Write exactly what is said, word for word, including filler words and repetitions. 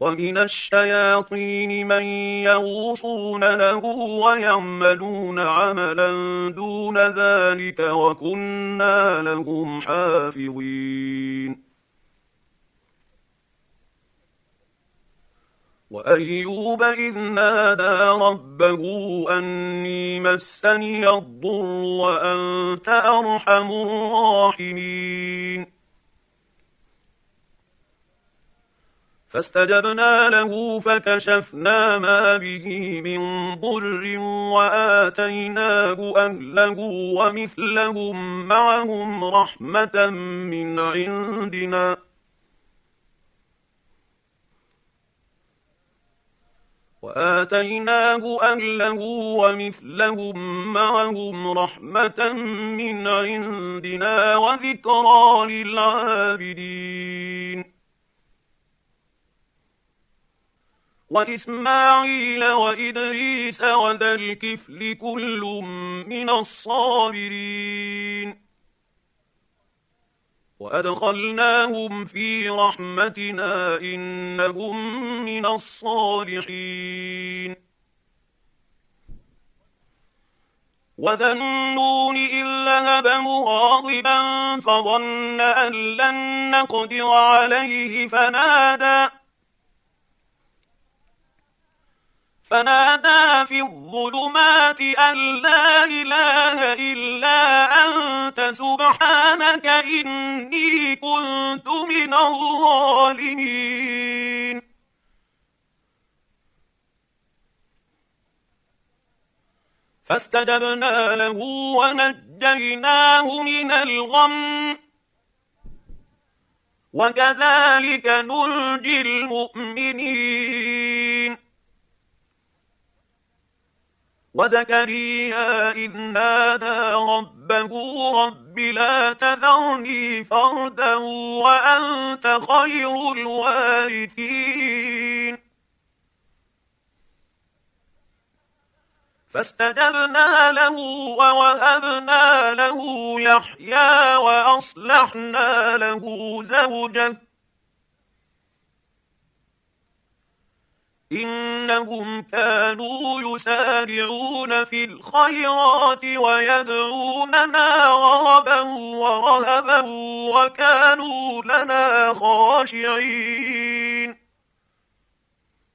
ومن الشياطين من يغوصون له ويعملون عملا دون ذلك وكنا لهم حافظين. وأيوب إذ نادى ربه أني مسني الضر وأنت أرحم الراحمين. فاستجبنا له فكشفنا ما به من ضر وآتيناه أهله ومثلهم معهم رحمة من عندنا وآتيناه أهله ومثلهم معهم رحمة من عندنا وذكرى للعابدين. وإسماعيل وإدريس وذا الكفل كل من الصابرين وأدخلناهم في رحمتنا إنهم من الصالحين. وذا النون إذ ذهب مغاضبا فظن أن لن نقدر عليه فنادى فنادى في الظلمات أن لا إله إلا أنت سبحانك إني كنت من الظالمين. فاستجبنا له ونجيناه من الغم وكذلك ننجي المؤمنين. وزكريا إذ نادى ربه رب لا تذرني فردا وأنت خير الوارثين. فاستجبنا له ووهبنا له يحيى وأصلحنا له زوجه إنهم كانوا يسارعون في الخيرات ويدعوننا رغبا ورهبا وكانوا لنا خاشعين.